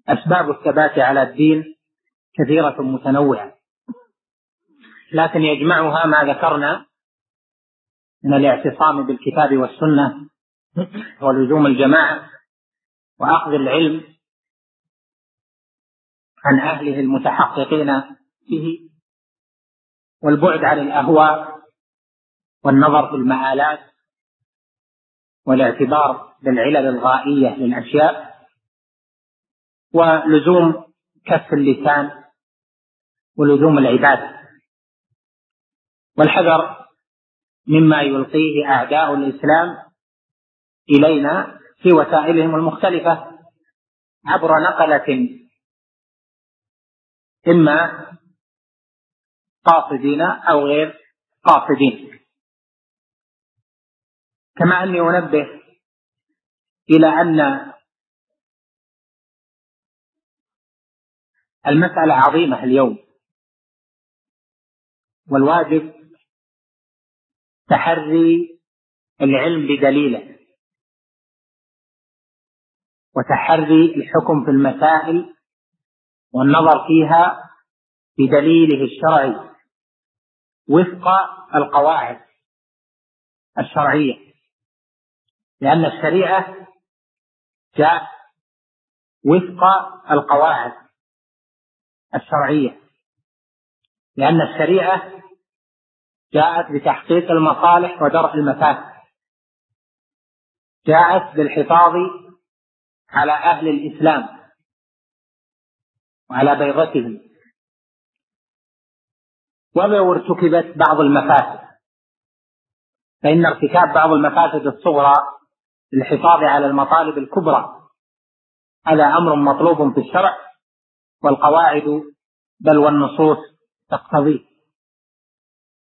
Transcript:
أسباب الثبات على الدين كثيرة متنوعة، لكن يجمعها ما ذكرنا من الاعتصام بالكتاب والسنة ولزوم الجماعة وأخذ العلم عن أهله المتحققين به، والبعد عن الأهواء والنظر في المآلات والاعتبار بالعلل الغائية للأشياء، ولزوم كف اللسان ولزوم العبادة، والحذر مما يلقيه أعداء الإسلام إلينا في وسائلهم المختلفة عبر نقلة إما قاصدين أو غير قاصدين. كما أني أنبه إلى أن المسألة عظيمة اليوم، والواجب تحري العلم بدليله وتحري الحكم في المسائل والنظر فيها بدليله الشرعي وفق القواعد الشرعية، لأن الشريعة جاءت وفق القواعد الشرعية، لأن الشريعة جاءت بتحقيق المصالح ودرء المفاسد، جاءت بالحفاظ على أهل الإسلام وعلى بيضتهم، ولو ارتكبت بعض المفاسد فإن ارتكاب بعض المفاسد الصغرى للحفاظ على المطالب الكبرى هذا أمر مطلوب في الشرع، والقواعد بل والنصوص تقتضيه.